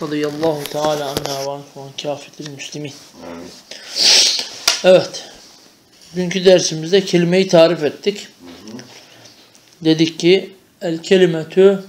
radıyallahu teala anna ve ankum kâfetil müslimin. Evet. Dünkü dersimizde kelimeyi tarif ettik. Dedik ki el kelimetü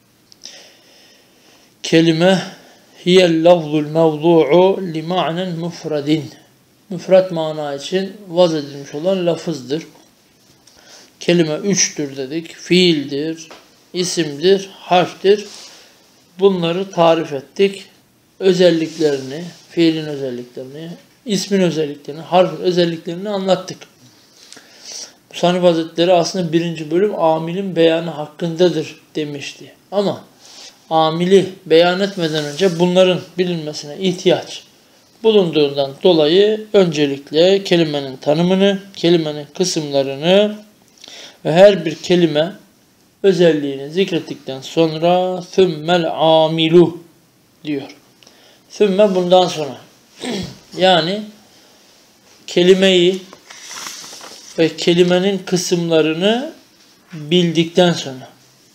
kelime hiyel lafzul mevdu'u li ma'nen mufradin. Müfrad mana için vaz edilmiş olan lafızdır. Kelime üçtür dedik. Fiildir, isimdir, harftir. Bunları tarif ettik. Özelliklerini, fiilin özelliklerini, ismin özelliklerini, harfin özelliklerini anlattık. Musannif Hazretleri aslında 1. bölüm amilin beyanı hakkındadır demişti. Ama amili beyan etmeden önce bunların bilinmesine ihtiyaç bulunduğundan dolayı öncelikle kelimenin tanımını, kelimenin kısımlarını ve her bir kelime özelliğini zikrettikten sonra thümmel amilu diyor. Thümme bundan sonra. Yani kelimeyi ve kelimenin kısımlarını bildikten sonra.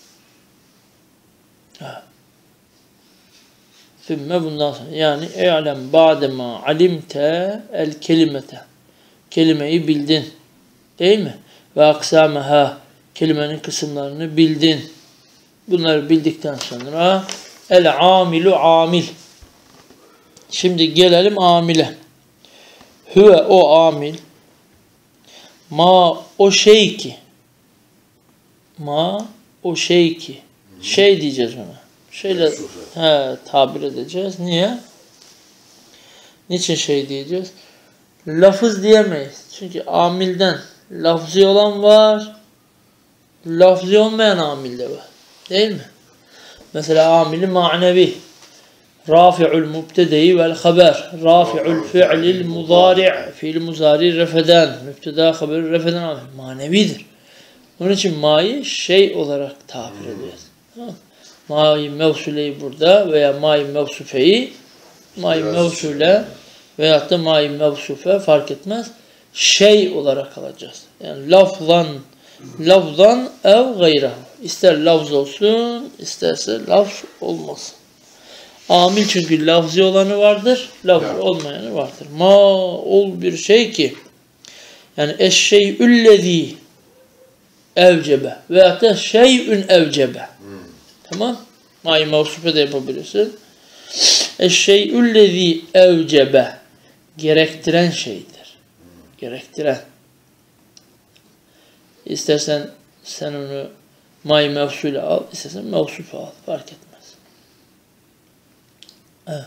Thümme bundan sonra. Yani e'lem ba'dema alimte el kelimete. Kelimeyi bildin. Değil mi? Ve aksameha. Kelimenin kısımlarını bildin. Bunları bildikten sonra el amilu amil. Şimdi gelelim amile. Hüve o amil. Ma o şey ki. Ma o şey ki. Şey diyeceğiz ona. Şeyle tabir edeceğiz. Niye? Niçin şey diyeceğiz? Lafız diyemeyiz. Çünkü amilden lafzi olan var. Lafzi olmayan amil de var. Değil mi? Mesela amili manevi. Rafi'ul mübtedeyi vel haber. Rafi'ul fi'lil muzari'. Fi'l muzari refeden. Mübteda haberi refeden amil. Manevidir. Onun için ma'yı şey olarak tabir ediyoruz. Tamam. Ma'yı mevsuleyi burada veya ma'yı mevsufeyi ma'yı mevsule veyahut da ma'yı mevsufe fark etmez. Şey olarak alacağız. Yani lafzan ev gayra. İster lafz olsun, isterse lafz olmasın. Amil çünkü lafzi olanı vardır, lafz olmayanı vardır. Ma ol bir şey ki yani eşşey'üllezî evcebe veyahut da şey'ün evcebe. Tamam? Ma'yı mevsufe de yapabilirsin. Eşşey'üllezî evcebe gerektiren şeydir. Gerektiren. İstersen sen onu ma'yı mevsule al, istersen mevsufe al. Fark etmez. Evet.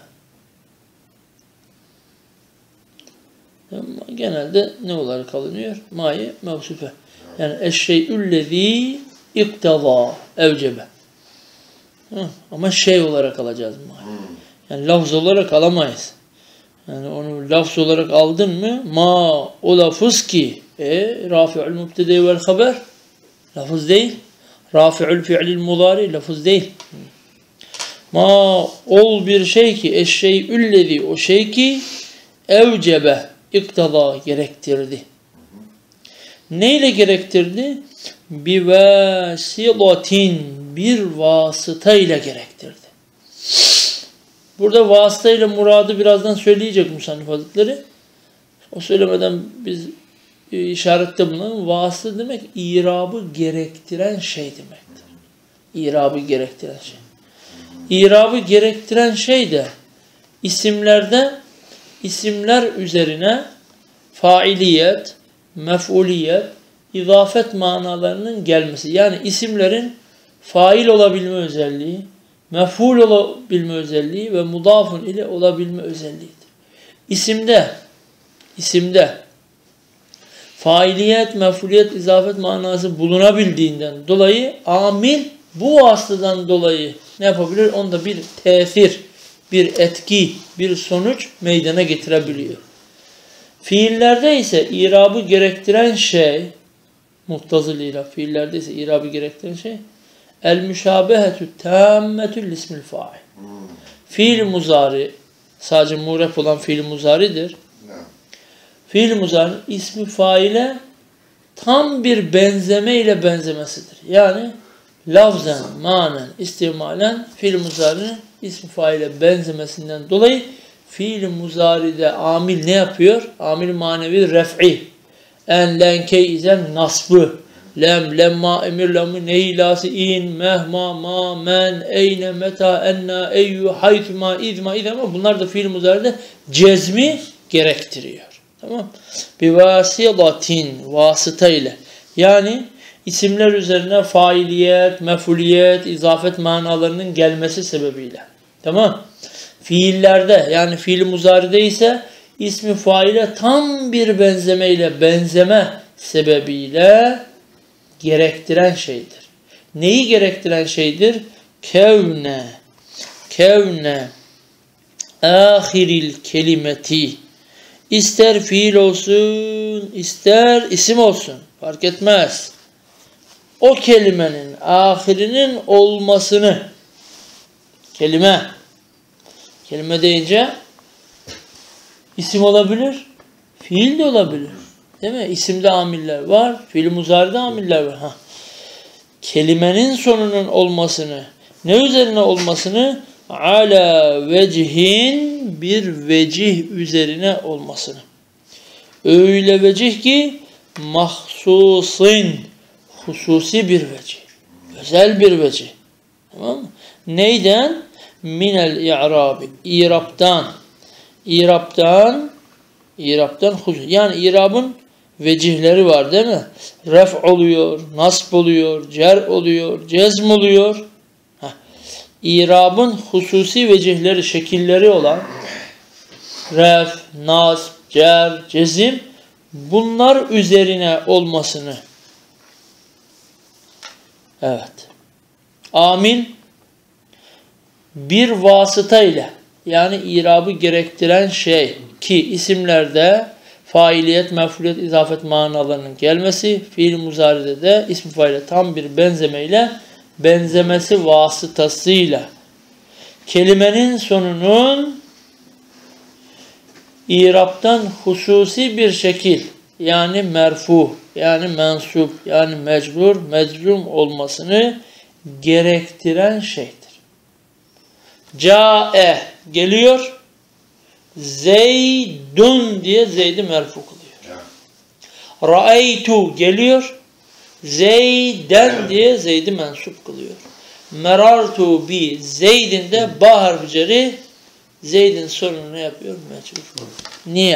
Genelde ne olarak alınıyor? Ma'yı mevsufe. Yani eşşey'üllezî iktidâ evcebe. Ama şey olarak alacağız ma'yı. Yani lafz olarak alamayız. Yani onu lafz olarak aldın mı ma o lafız ki rafi'ul mübtede vel haber lafız değil. Rafi'ul fi'lil mudari lafız değil. Ma ol bir şey ki eşşey'üllezî o şey ki evcebe iktada gerektirdi. Neyle gerektirdi? Bi vasilatin bir vasıtayla gerektirdi. Burada vasıtayla muradı birazdan söyleyecek Musannif Hazretleri. O söylemeden biz işarette bulunan vasıta demek irabı gerektiren şey demektir. İrabı gerektiren şey. İrabı gerektiren şey de isimlerde isimler üzerine failiyet, mef'uliyet, izafet manalarının gelmesi. Yani isimlerin fail olabilme özelliği, mef'ul olabilme özelliği ve mudafun ile olabilme özelliğidir. İsimde failiyet, mef'uliyet, izafet manası bulunabildiğinden dolayı amil bu vasıtadan dolayı ne yapabilir? Onda bir tesir, bir etki, bir sonuç meydana getirebiliyor. Fiillerde ise irabı gerektiren şey muhtazılıyla fiillerde ise irabı gerektiren şey el müşabehetü tammetül ismil fail. Fiil muzari sadece muref olan fiil muzaridir. Fiil muzari ismi faile tam bir benzeme ile benzemesidir. Yani lafzen, manen, istimalen fiil muzari'nin ismi faile benzemesinden dolayı fiil muzari'de amil ne yapıyor? Amil manevi ref'i. En, len, key, izen, nasbı. Lem, lemma, emir, lemu, nehi, lası, in, mehma, ma, men, eyne, meta, enna, eyyü, haytuma, izma, izema. Bunlar da fiil muzari'de cezmi gerektiriyor. Tamam. Bir vasilatin, vasıta ile. Yani isimler üzerine failiyet, mefuliyet, izafet manalarının gelmesi sebebiyle. Tamam. Fiillerde yani fiil muzari'de ise ismi faile tam bir benzeme sebebiyle gerektiren şeydir. Neyi gerektiren şeydir? Kevne ahiril kelimeti. İster fiil olsun, ister isim olsun. Fark etmez. O kelimenin ahirinin olmasını kelime deyince isim olabilir, fiil de olabilir. Değil mi? İsimde amiller var, fiil muzari'de amiller var. Kelimenin sonunun olmasını, ne üzerine olmasını? Ala vecihin, bir vecih üzerine olmasını. Öyle vecih ki mahsusin, hususi bir vecih. Özel bir vecih. Tamam mı? Neyden? Minel i'rabi. İraptan husus. Yani irabın vecihleri var değil mi? Ref oluyor, nasb oluyor, cer oluyor, cezm oluyor. İrabın hususi vecihleri, şekilleri olan ref, nasb, cer, cezim, bunlar üzerine olmasını. Evet. Amil bir vasıta ile yani irabı gerektiren şey ki isimlerde failiyet, mef'uliyet, izafet manalarının gelmesi, fiil muzari'de de ismi faile tam bir benzemesi vasıtasıyla kelimenin sonunun İraptan hususi bir şekil yani merfu, yani mensup, yani mecrur, meczum olmasını gerektiren şeydir. Câe geliyor, Zeydun diye Zeyd'i merfu kılıyor. Ra'eytu geliyor, Zeyden diye Zeyd'i mensup kılıyor. Merartu bi Zeyd'in de ba harfi ceri Zeyd'in sonunu ne yapıyor? Mecbur. Niye?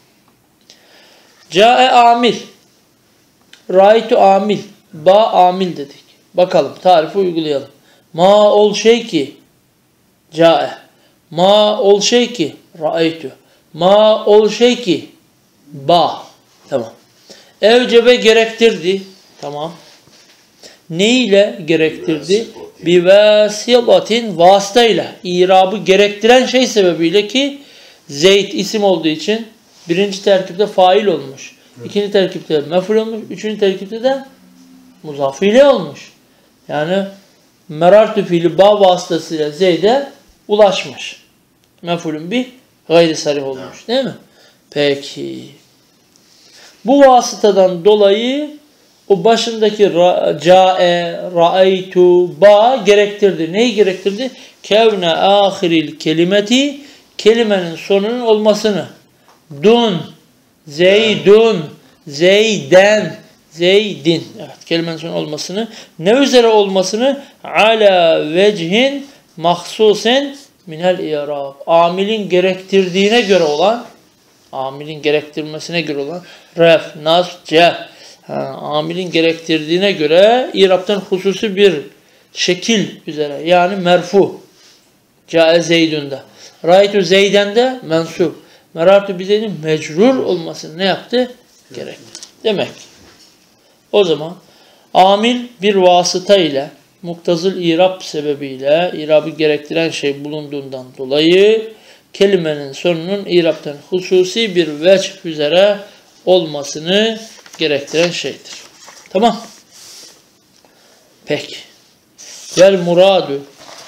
Câe amil. Ra'eytu amil. Ba amil dedik. Bakalım tarifi uygulayalım. Ma ol şey ki Câe. Ma ol şey ki Ra'eytu. Ma ol şey ki ba. Tamam. Evcebe gerektirdi. Tamam. Ne ile gerektirdi? Bir vesilatin vasıtayla. İrabı gerektiren şey sebebiyle ki Zeyd isim olduğu için birinci terkipte fail olmuş. İkinci terkipte mef'ul olmuş. Üçüncü terkipte de muzaf ile olmuş. Yani merartu fiili ba vasıtasıyla Zeyd'e ulaşmış. Mef'ulün bir gayri sarih olmuş. Değil mi? Peki. Bu vasıtadan dolayı o başındaki câe, ra'eytu, ba gerektirdi. Neyi gerektirdi? Kevne ahiril kelimeti, kelimenin sonunun olmasını. Dun, zeydun, zeyden, zeydin. Evet, kelimenin sonu olmasını. Ne üzere olmasını? Ala vecihin mahsusen minel i'rab. Amilin gerektirdiğine göre olan, amilin gerektirmesine göre olan ref, nasb, cer. Amilin gerektirdiğine göre İrab'tan hususi bir şekil üzere yani merfu. Câe Zeydun'da. Ra'eytu Zeyden'de mensup. Merartu bizeydin mecrur olmasını ne yaptı? Gerekti. Demek. O zaman amil bir vasıta ile muktazıl İrab sebebiyle İrab'ı gerektiren şey bulunduğundan dolayı kelimenin sonunun İrab'tan hususi bir vecih üzere olmasını gerektiren şeydir. Tamam. Peki. Vel muradu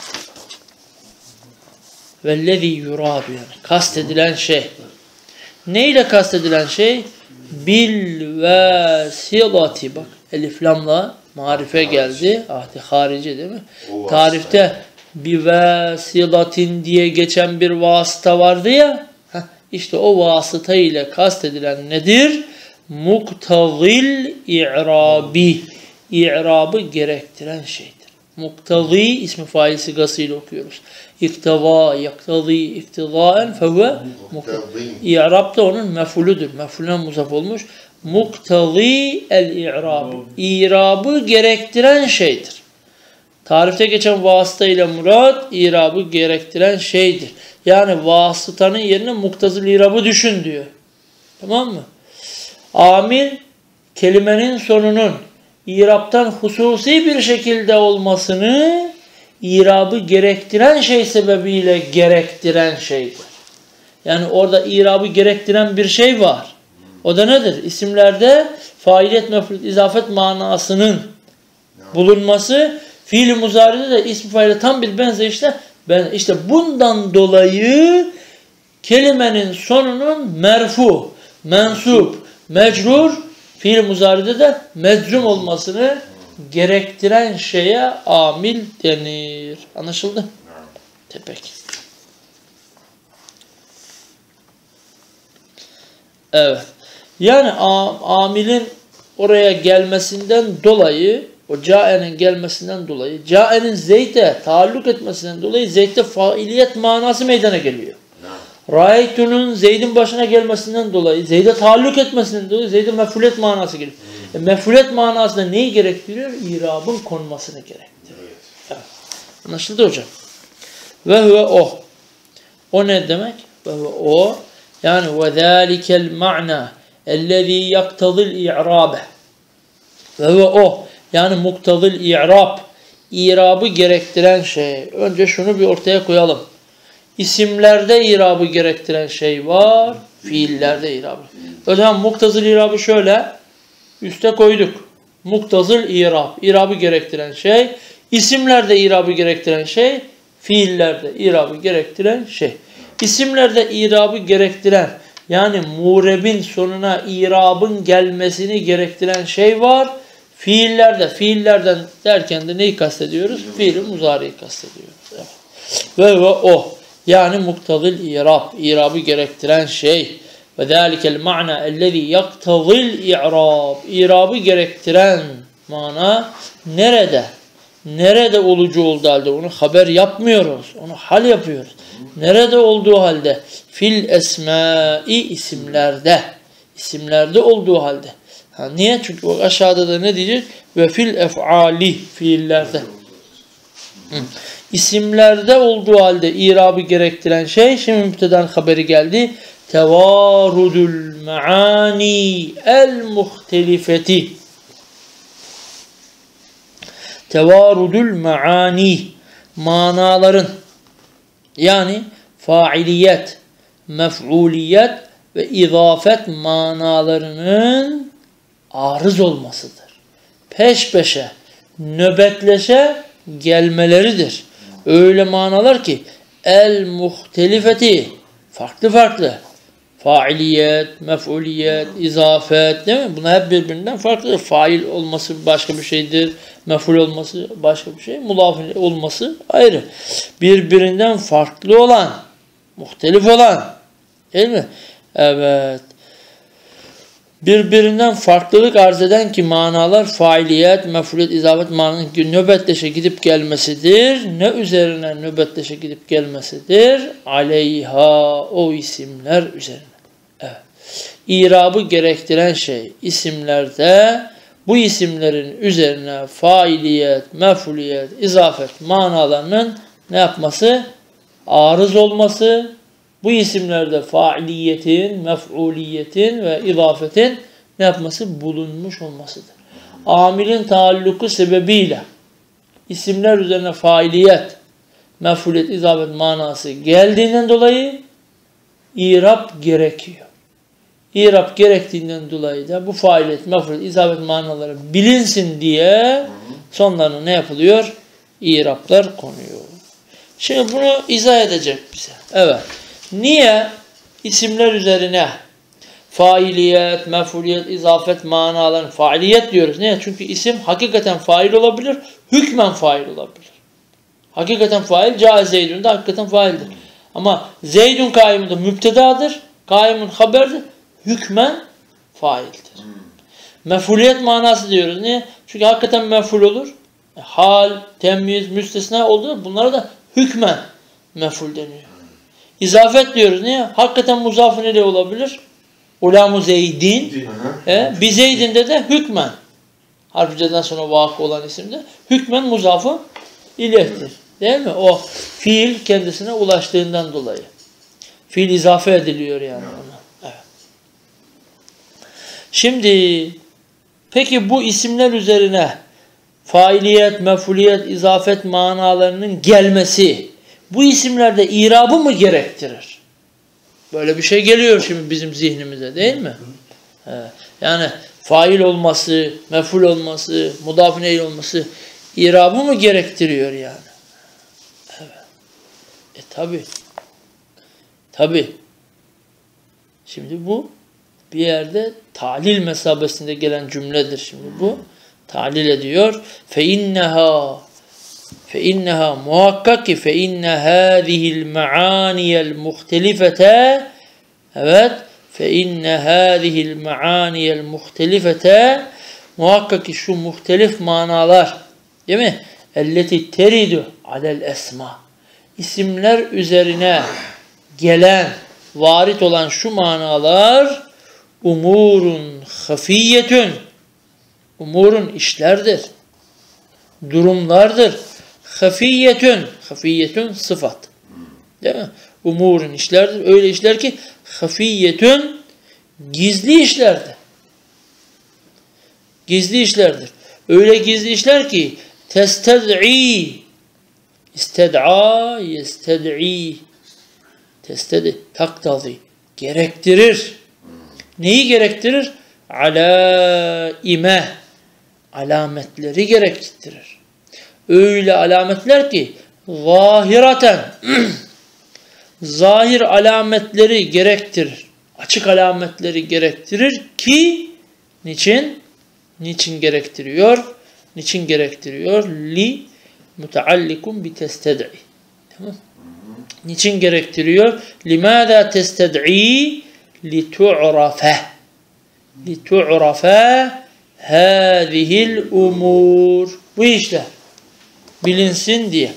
vellezî yuradu yani kastedilen şey. Neyle kastedilen şey? Bil vesilati bak elif lamla Marife geldi. Ahdi harici değil mi? Tarifte bir vesilatin diye geçen bir vasıta vardı ya. İşte o vasıta ile kastedilen nedir? Muktazil i'rabi. İ'rabı gerektiren şeydir. Muktazi ismi fail sigasıyla okuyoruz. İktaza, yaktazi, iktizaen fehuve muktazi. İ'rab da onun mef'uludur. Mef'ulüne muzaf olmuş. Muktazi el-i'rabı. İ'rabı gerektiren şeydir. Tarifte geçen vasıta ile murat, i'rabı gerektiren şeydir. Yani vasıtanın yerine muktazil i'rabı düşün diyor. Tamam mı? Amil, kelimenin sonunun i'raptan hususi bir şekilde olmasını i'rabı gerektiren şey sebebiyle gerektiren şeydir. Yani orada i'rabı gerektiren bir şey var. O da nedir? İsimlerde failiyet, mef'ul, izafet manasının bulunması, fiil-i muzari'de de ismi faile tam bir benzeyişle işte bundan dolayı kelimenin sonunun merfu, mensup, mecrur, fiil-i muzari'de de meczum olmasını gerektiren şeye amil denir. Anlaşıldı? Peki. Evet. Yani amilin oraya gelmesinden dolayı, o cae'nin gelmesinden dolayı, cae'nin Zeyd'e taalluk etmesinden dolayı Zeyd'de failiyet manası meydana geliyor. Ra'aytu'nun Zeyd'in başına gelmesinden dolayı, Zeyd'e taalluk etmesinden dolayı Zeyd'e mef'uliyet manası geliyor. Mef'uliyet manasında neyi gerektiriyor? İrabın konmasını gerektiriyor. Evet. Anlaşıldı hocam? Ve huve o. O ne demek? Ve huve o. Yani ve zâlikel ma'na ellezî yaktazil i'râbe. Ve huve o. Yani muktazil i'rab. İrabı gerektiren şey. Önce şunu bir ortaya koyalım. İsimlerde irabı gerektiren şey var. Fiillerde irabı. O zaman muktazil irabı şöyle. Üste koyduk. Muktazil irab. İrabı gerektiren şey. İsimlerde irabı gerektiren şey. Fiillerde irabı gerektiren şey. İsimlerde irabı gerektiren, yani murebin sonuna irabın gelmesini gerektiren şey var. Fiillerden derken de neyi kastediyoruz? Fiil-i muzari'yi kastediyoruz. Evet. Ve o. Yani muktazil i'rab. İrabı gerektiren şey. Ve zâlikel ma'na ellezî yaktazil i'rab. İrabı gerektiren mana nerede? Nerede olucu olduğu halde onu haber yapmıyoruz. Onu hal yapıyoruz. Nerede olduğu halde? Fil esmâ'i isimlerde. İsimlerde olduğu halde. Niye? Çünkü o aşağıda da ne diyecek? Ve fil ef'ali fiillerde. İsimlerde olduğu halde irabı gerektiren şey, şimdi müpteden haberi geldi. Tevarudul maani el muhtelifeti. Tevarudul maani, manaların, yani failiyet, mef'uliyet ve izafet manalarının arız olmasıdır. Peş peşe, nöbetleşe gelmeleridir. Öyle manalar ki el muhtelifeti, farklı farklı. Failiyet, mef'uliyet, izafet, değil mi? Bunlar hep birbirinden farklı. Fail olması başka bir şeydir. Mef'ul olması başka bir şey. Mulafil olması ayrı. Birbirinden farklı olan, muhtelif olan, değil mi? Evet. Birbirinden farklılık arz eden ki manalar failiyet, mef'uliyet, izafet mananın nöbetleşe gidip gelmesidir. Ne üzerine nöbetleşe gidip gelmesidir? Aleyha, o isimler üzerine. Evet. İrabı gerektiren şey isimlerde, bu isimlerin üzerine failiyet, mef'uliyet, izafet manalarının ne yapması? Arız olması. Bu isimlerde failiyetin, mef'uliyetin ve izafetin ne yapması? Bulunmuş olmasıdır. Amilin taalluku sebebiyle isimler üzerine failiyet, mef'uliyet, izafet manası geldiğinden dolayı İrab gerekiyor. İrab gerektiğinden dolayı da bu failiyet, mef'uliyet, izafet manaları bilinsin diye sonlarına ne yapılıyor? İrablar konuyor. Şimdi bunu izah edecek bize. Evet. Niye isimler üzerine failiyet, mef'uliyet, izafet manalarını failiyet diyoruz. Niye? Çünkü isim hakikaten fail olabilir, hükmen fail olabilir. Hakikaten fail, caa Zeydun da hakikaten faildir. Ama Zeydun kaiminde müptedadır, kaimun haberdir, hükmen faildir. Mef'uliyet manası diyoruz. Niye? Çünkü hakikaten mef'ul olur. Hal, temyiz, müstesna olduğu bunlara da hükmen mef'ul deniyor. İzafet diyoruz. Niye? Hakikaten muzafın ile olabilir. Ulamu Zeydin. Bir Zeydin'de de hükmen. Harfceden sonra vakı olan isimde hükmen muzafı ilehtir. Değil mi? O fiil kendisine ulaştığından dolayı. Fiil izafe ediliyor yani ona. Evet. Şimdi peki bu isimler üzerine failiyet, mef'uliyet, izafet manalarının gelmesi bu isimlerde irabı mı gerektirir? Böyle bir şey geliyor şimdi bizim zihnimize değil mi? Yani fail olması, mef'ul olması, mudaf ileyh olması irabı mı gerektiriyor yani? Evet. Tabi. Tabi. Şimdi bu bir yerde talil mesabesinde gelen cümledir şimdi bu. Talil ediyor. فَاِنَّهَا muhakkak ki فَاِنَّ هَذِهِ الْمَعَانِيَ الْمُخْتَلِفَةَ evet فَاِنَّ هَذِهِ الْمَعَانِيَ الْمُخْتَلِفَةَ muhakkak ki şu muhtelif manalar değil mi? اَلَّتِ تَرِدُ عَلَى الْاَسْمَى isimler üzerine gelen, varit olan şu manalar umurun hafiyetün umurun işlerdir. Durumlardır. Hafiyetün sıfat. Değil mi? Umurun işlerdir. Öyle işler ki hafiyetün gizli işlerdir. Gizli işlerdir. Öyle gizli işler ki tested'i isted'a yested'i taktazi gerektirir. Neyi gerektirir? Alaime alametleri gerektirir. Öyle alametler ki zahiraten zahir alametleri gerektirir. Açık alametleri gerektirir ki niçin? Niçin gerektiriyor? Niçin gerektiriyor? Li muteallikun bi tested'i. Tamam? Niçin gerektiriyor? Limâdâ tested'i li tu'rafe. Li tu'rafe hâzihil umur. Bu işler bilinsin diye.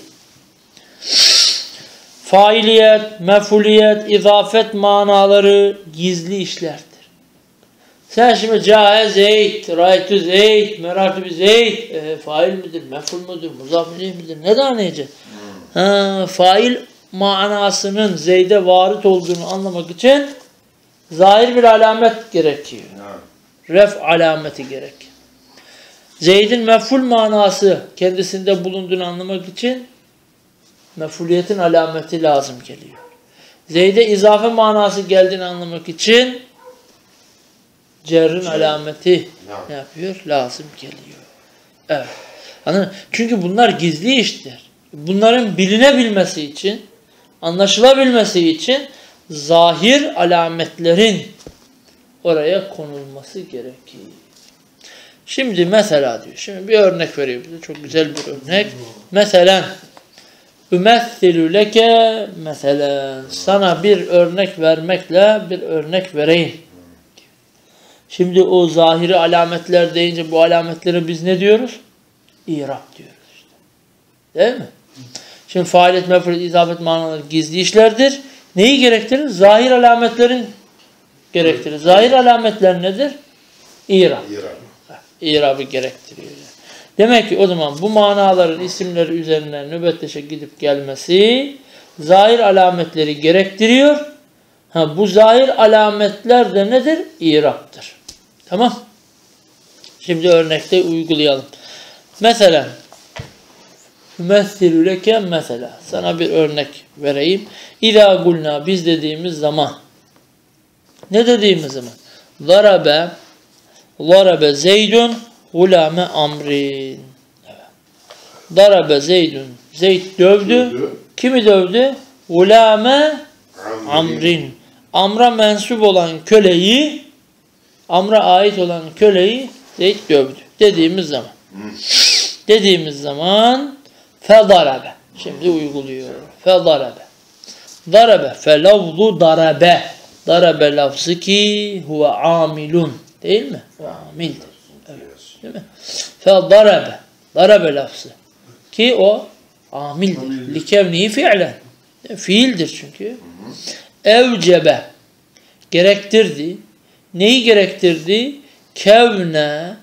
Failiyet, mef'uliyet, izafet manaları gizli işlerdir. Sen şimdi câe Zeyd, râytü Zeyd, merâtü bi Zeyd, fail midir, mef'ul mudur, muzaf midir, ne de anlayacaksın? Fail manasının Zeyd'e varit olduğunu anlamak için zahir bir alamet gerekiyor. Ref alameti gerek. Zeyd'in mef'ul manası kendisinde bulunduğunu anlamak için mef'uliyetin alameti lazım geliyor. Zeyd'e izafe manası geldiğini anlamak için cerrin alameti ne yapıyor? Lazım geliyor. Evet. Anladın? Çünkü bunlar gizli iştir. Bunların bilinebilmesi için, anlaşılabilmesi için zahir alametlerin oraya konulması gerekiyor. Şimdi mesela diyor. Şimdi bir örnek veriyor bize. Çok güzel bir örnek. Mesela ümessilü leke mesela sana bir örnek vermekle bir örnek vereyim. Şimdi o zahiri alametler deyince bu alametlere biz ne diyoruz? İrab diyoruz işte. Değil mi? Şimdi faaliyet, mef'ul, izafet manaları gizli işlerdir. Neyi gerektirir? Zahir alametlerin gerektirir. Zahir alametler nedir? İrab. İrabı gerektiriyor. Demek ki o zaman bu manaların isimleri üzerinden nöbetleşe gidip gelmesi zahir alametleri gerektiriyor. Bu zahir alametler de nedir? İrab'dır. Tamam. Şimdi örnekte uygulayalım. Mesela Ümessilü leke mesela. Sana bir örnek vereyim. İzâ gulnâ biz dediğimiz zaman. Ne dediğimiz zaman? Zarabe Zeydun gulâme amrin. Darabe Zeydun. Zeyd dövdü. Kimi dövdü? Gulâme amrin. Amra mensup olan köleyi Amr'a ait olan köleyi Zeyd dövdü. Dediğimiz zaman fedarabe. Şimdi uyguluyor. Fedarabe. Darabe. Felafzu darabe. Darabe lafzı ki huve amilun. Değil mi? Amildir. Evet. Değil mi? Fedarabe. Darabe lafzı. Ki o amildir. Likevnihi fi'len. Fiildir çünkü. Evcebe. Gerektirdi. Neyi gerektirdi? Kevne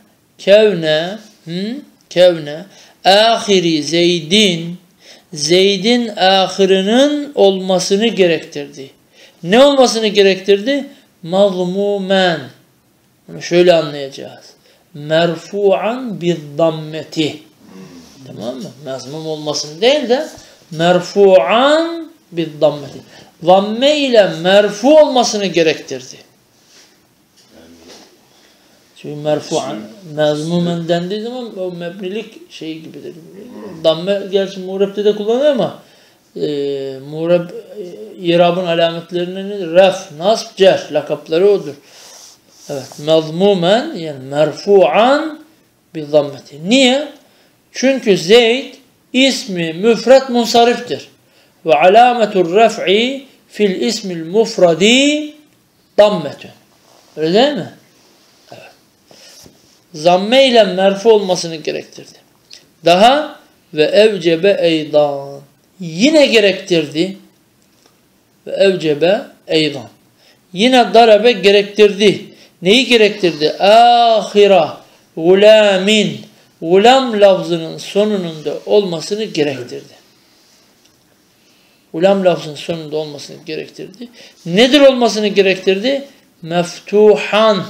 ahiri Zeyd'in ahirinin olmasını gerektirdi. Ne olmasını gerektirdi? Mazmumen. Bunu şöyle anlayacağız. Merfu'an bi'dammeti. Tamam mı? Mazmum olmasını değil de merfu'an bi'dammeti. Zamme ile merfu olmasını gerektirdi. Çünkü merfu'an, mezmumen dendiği zaman o mebnilik şey gibidir. Damme gerçi muğrepte de kullanılır ama muğrep irabın alametlerinin nedir? Ref, nasb, cer lakapları odur. Evet, mezmumen yani merfu'an bi zammeti. Niye? Çünkü Zeyd ismi müfret munsariftir. Ve alametur ref'i fil ismil mufradi dammetun. Öyle değil mi? Zamme ile merfu olmasını gerektirdi. Daha ve evcebe eydan. Yine gerektirdi. Ve evcebe eydan. Yine darabe gerektirdi. Neyi gerektirdi? Ahira gulamin. Gulam lafzının sonunun da olmasını gerektirdi. Gulam lafzının sonunda olmasını gerektirdi. Nedir olmasını gerektirdi? Meftuhan.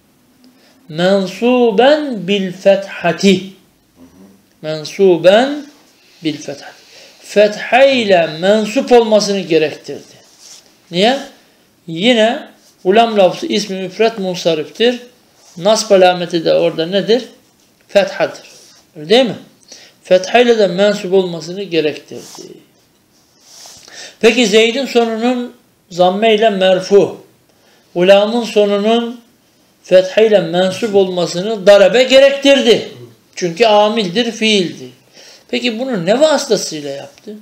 Mensuben bil fethati. Mensuben bil fethati. Fetha ile mensup olmasını gerektirdi. Niye? Yine ulam lafzı ismi müfret munsariftir. Nasb alameti de orada nedir? Fethadır. Öyle değil mi? Fetha ile de mensup olmasını gerektirdi. Peki Zeyd'in sonunun zamme ile merfu, ulamın sonunun fetha ile mensup olmasını darabe gerektirdi. Çünkü amildir, fiildir. Peki bunu ne vasıtasıyla yaptı?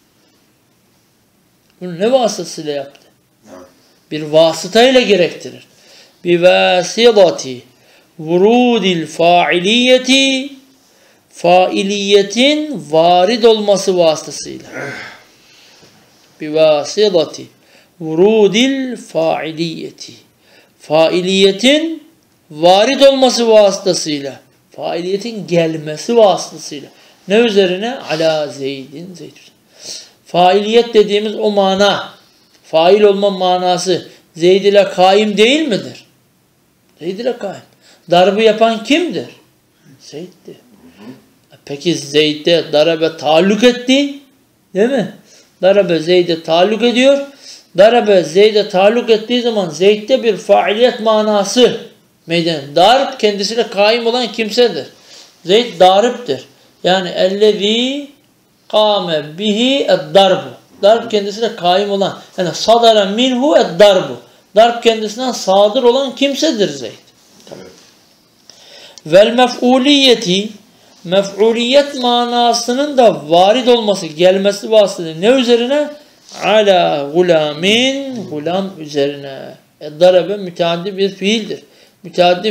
Bunu ne vasıtasıyla yaptı? Bir vasıtayla gerektirir. Bi vasitati vurudil failiyeti, failiyetin varid olması vasıtasıyla. Bi vasitati vurudil failiyeti, failiyetin varid olması vasıtasıyla, failiyetin gelmesi vasıtasıyla. Ne üzerine? Ala Zeydin, Zeyd. Failiyet dediğimiz o mana, fail olma manası Zeyd ile kaim değil midir? Zeyd ile kaim. Darbı yapan kimdir? Zeyd'dir. Peki Zeyd'de darabe taalluk etti, değil mi? Darabe Zeyd'e taalluk ediyor. Darabe Zeyd'e taalluk ettiği zaman Zeyd'de bir failiyet manası meydana. Darb kendisiyle kaim olan kimsedir. Zeyd dariptir. Yani ellezî kâme bihi ed-darbu. Darb kendisiyle kaim olan. Yani sadara minhu ed-darbu. Darb kendisinden sadır olan kimsedir Zeyd. Tamam. Vel mef'uliyeti, mef'uliyet manasının da varid olması, gelmesi vasıtasıyla ne üzerine? Ala gulamin, gulam üzerine. Darabe müteaddi bir fiildir. Müteaddi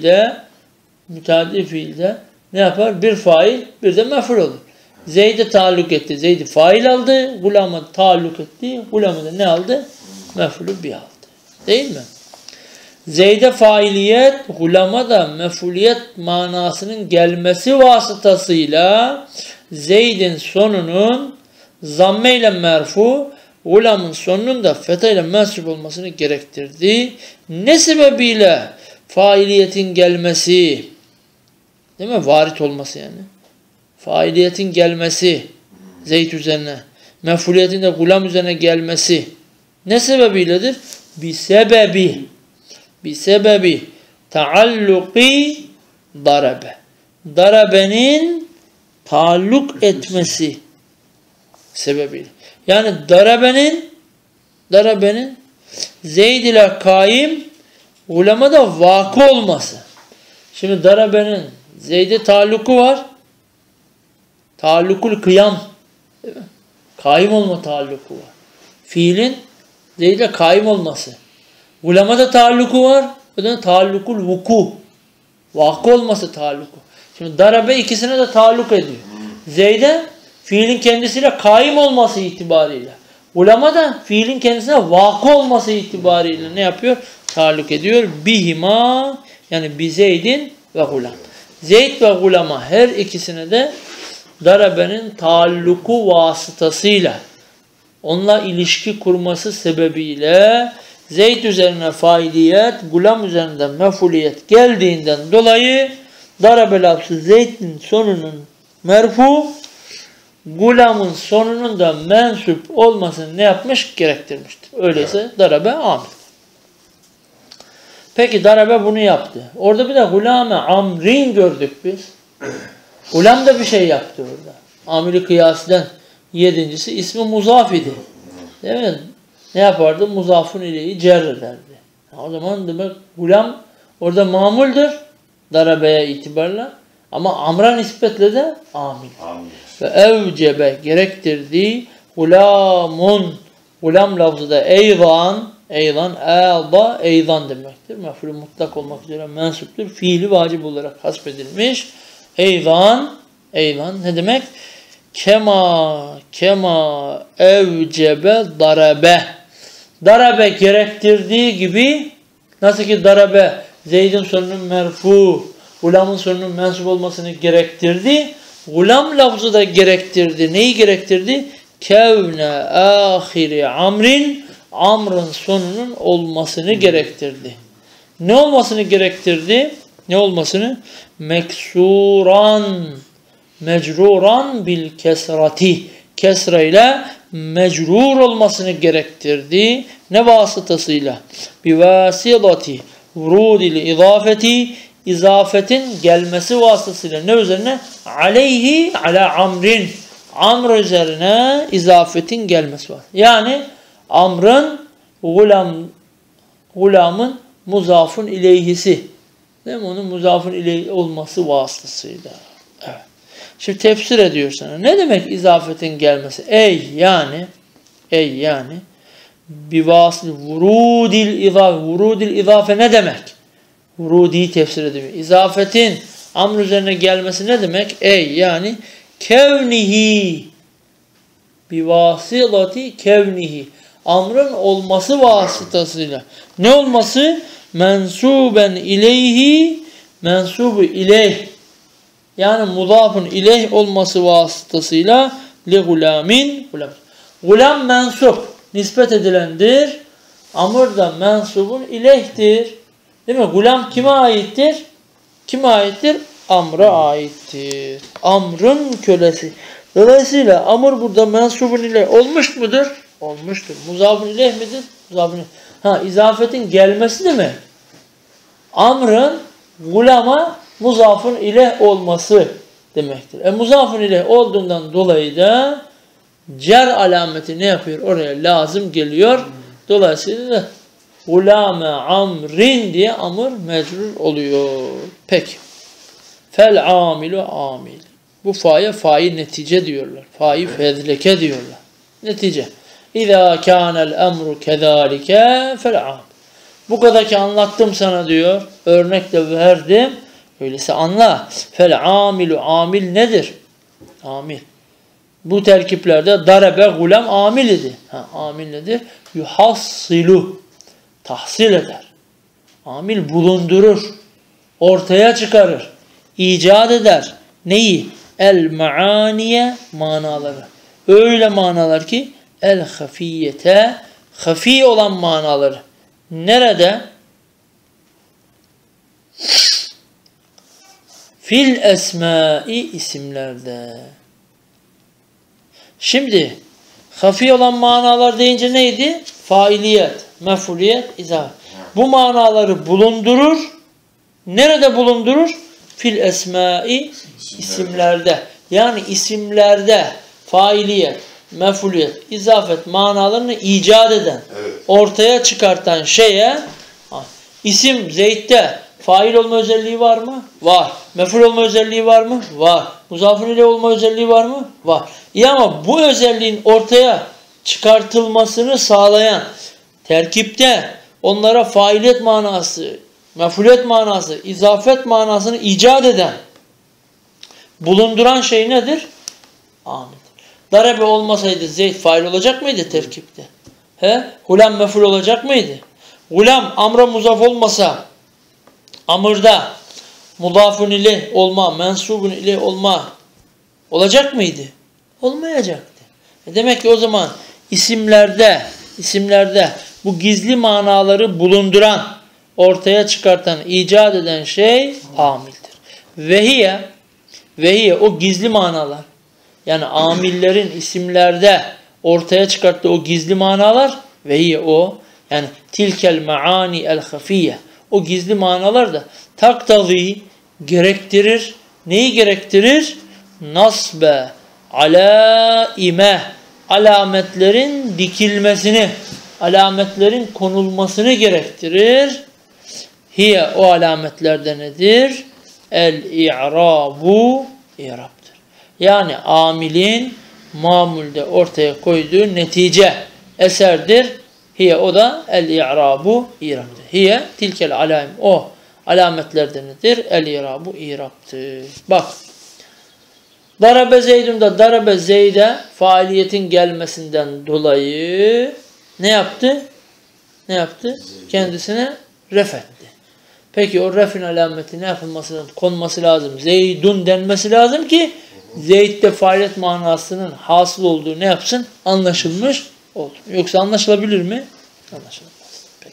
fiilde ne yapar? Bir fail, bir de mef'ul olur. Zeyd'e taalluk etti. Zeyd'i fail aldı. Gulam'a taalluk etti. Gulam'a da ne aldı? Mef'ulü bir aldı. Değil mi? Zeyd'e failiyet, gulama da mef'uliyet manasının gelmesi vasıtasıyla Zeyd'in sonunun zamme ile merfu, gulamın sonunun da fetha ile mensup olmasını gerektirdi. Ne sebebiyle failiyetin gelmesi, değil mi? Varit olması yani. Failiyetin gelmesi Zeyd üzerine, mef'uliyetin de gulam üzerine gelmesi ne sebebiyledir? Bi sebebi taalluki darabe. Darabenin taalluk etmesi sebebiyle. Yani darabenin Zeyd ile kaim Gulamada vakı olması. Şimdi darabenin Zeyd'e taalluku var. Taallukul kıyam. Değil mi? Kaim olma taalluku var. Fiilin Zeyd'e kaim olması. Gulamada taalluku var. O da taallukul vuku. Vakı olması taalluku. Şimdi darabe ikisine de taalluk ediyor. Zeyd'e fiilin kendisiyle kaim olması itibariyle. Ulema da fiilin kendisine vakı olması itibariyle ne yapıyor? Taalluk ediyor. Bihima yani bi Zeydin ve gulam. Zeyd ve gulama her ikisine de darabenin taalluku vasıtasıyla onunla ilişki kurması sebebiyle Zeyd üzerine failiyet, gulam üzerinde mefuliyet geldiğinden dolayı darabe lafzı Zeyd'in sonunun merfu, gulamın sonunun da mensup olmasını ne yapmış? Gerektirmiştir. Öyleyse darabe amil. Peki darabe bunu yaptı. Orada bir de gulame amrin gördük biz. Gulam da bir şey yaptı orada. Amili kıyasiden yedincisi ismi muzaf idi. Değil mi? Ne yapardı? Muzafun ileyi cer ederdi. O zaman demek gulam orada mamuldür. Darabeye itibarla. Ama amra nispetle de amil. Ve evcebe gerektirdiği gulamun. Gulam lafzı da eyzan. Eyzan, e'da, eyzan demektir. Mef'ul mutlak olmak üzere mensuptur. Fiili vacip olarak hasbedilmiş. Eyzan, eyzan ne demek? Kema evcebe darabe. Darabe gerektirdiği gibi nasıl ki darabe Zeyd'in sonunun merfu, gulamın sonunun mensup olmasını gerektirdi. Gulam lafzı da gerektirdi. Neyi gerektirdi? Kevne ahiri amrin, amrın sonunun olmasını gerektirdi. Ne olmasını gerektirdi? Ne olmasını? Meksuran, mecruran bil kesrati. Kesra ile mecrur olmasını gerektirdi. Ne vasıtasıyla? Bi vasilati vurudil izafeti, izafetin gelmesi vasıtasıyla ne üzerine? Aleyhi ala amrin. Amr üzerine izafetin gelmesi var. Yani amrın gulamın muzafun ileyhisi. Değil mi? Onun muzafun ileyhi olması vasıtasıyla. Evet. Şimdi tefsir ediyor sana. Ne demek izafetin gelmesi? Ey yani bir vasıl vurudil izafe. Vurudil izafe ne demek? Vurudi'yi tefsir ediyor. İzafetin amr üzerine gelmesi ne demek? Ey yani kevnihi bir vasılati kevnihi. Amrın olması vasıtasıyla. Ne olması? Mensuben ileyhi, mensubu ileyh. Yani mudafun ileyh olması vasıtasıyla li gulamin. Gulam mensup. Nispet edilendir. Amr da mensubun ileyhtir. Değil mi? Gulam kime aittir? Kime aittir? Amr'a aittir. Amr'ın kölesi. Dolayısıyla amr burada mensubun ileyh olmuş mudur? Olmuştur. Muzafun ileyh midir? Muzafun ileyh. İzafetin gelmesi değil mi? Amr'ın gulama muzafun ileyh olması demektir. Muzafun ileyh olduğundan dolayı da cer alameti ne yapıyor? Oraya lazım geliyor. Dolayısıyla da gulame amrin diye amr mecrur oluyor. Peki. Fel amilu amil. Bu fa'ya fa'i netice diyorlar. Fa'i fezleke diyorlar. Netice. İzâ kânel emru kezâlike fel amil. Bu kadar ki anlattım sana diyor. Örnek de verdim. Öyleyse anla. Fel amilu amil nedir? Amil. Bu terkiplerde darabe gulam amil idi. Amil nedir? Yuhassilu. Tahsil eder. Amil bulundurur. Ortaya çıkarır. İcat eder. Neyi? El maaniye manaları. Öyle manalar ki el hafiyete hafi olan manaları. Nerede? Fil esmai isimlerde. Şimdi hafi olan manalar deyince neydi? Failiyet, mef'uliyet, izah. Bu manaları bulundurur. Nerede bulundurur? Fil esmai isimlerde. Yani isimlerde failiyet, mef'uliyet, izafet manalarını icat eden, ortaya çıkartan şeye İsim Zeyd'de fail olma özelliği var mı? Var. Mef'ul olma özelliği var mı? Var. Muzafın ile olma özelliği var mı? Var. İyi ama bu özelliğin ortaya çıkartılmasını sağlayan terkipte onlara failiyet manası, mef'uliyet manası, izafet manasını icat eden, bulunduran şey nedir? Amildir. Darebe olmasaydı Zeyd fail olacak mıydı terkipte? Gulam mef'ul olacak mıydı? Gulam amra muzaf olmasa amırda mudafun ile olma, mensubun ile olma olacak mıydı? Olmayacaktı. Demek ki o zaman isimlerde bu gizli manaları bulunduran, ortaya çıkartan, icat eden şey amildir. Vehiye o gizli manalar, yani amillerin isimlerde ortaya çıkarttığı o gizli manalar, vehiye o, yani tilkel maani el hafiye, o gizli manalar da taktazi gerektirir. Neyi gerektirir? Nasbe alaime, alametlerin dikilmesini, alametlerin konulmasını gerektirir. Hiye o alametlerde nedir? El-i'rabu i'rabdır. Yani amilin mamulde ortaya koyduğu netice, eserdir. Hiye o da el-i'rabu i'rabdır. Hiye tilkel alaim, o alametlerde nedir? El-i'rabu i'rabdır. Bak. Darabe Zeydun'da darabe Zeyd'e faaliyetin gelmesinden dolayı ne yaptı? Ne yaptı? Kendisine refetti. Peki o refin alameti ne yapılması lazım? Konması lazım. Zeydun denmesi lazım ki Zeyd'de faaliyet manasının hasıl olduğu ne yapsın? Anlaşılmış oldu. Yoksa anlaşılabilir mi? Anlaşılamaz. Peki.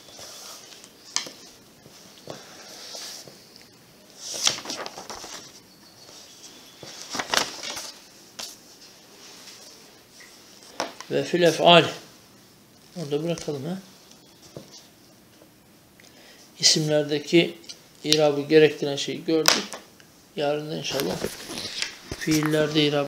Ve fil ef'al. Orada bırakalım ha. İsimlerdeki irabı gerektiren şeyi gördük. Yarın da inşallah fiillerde irabı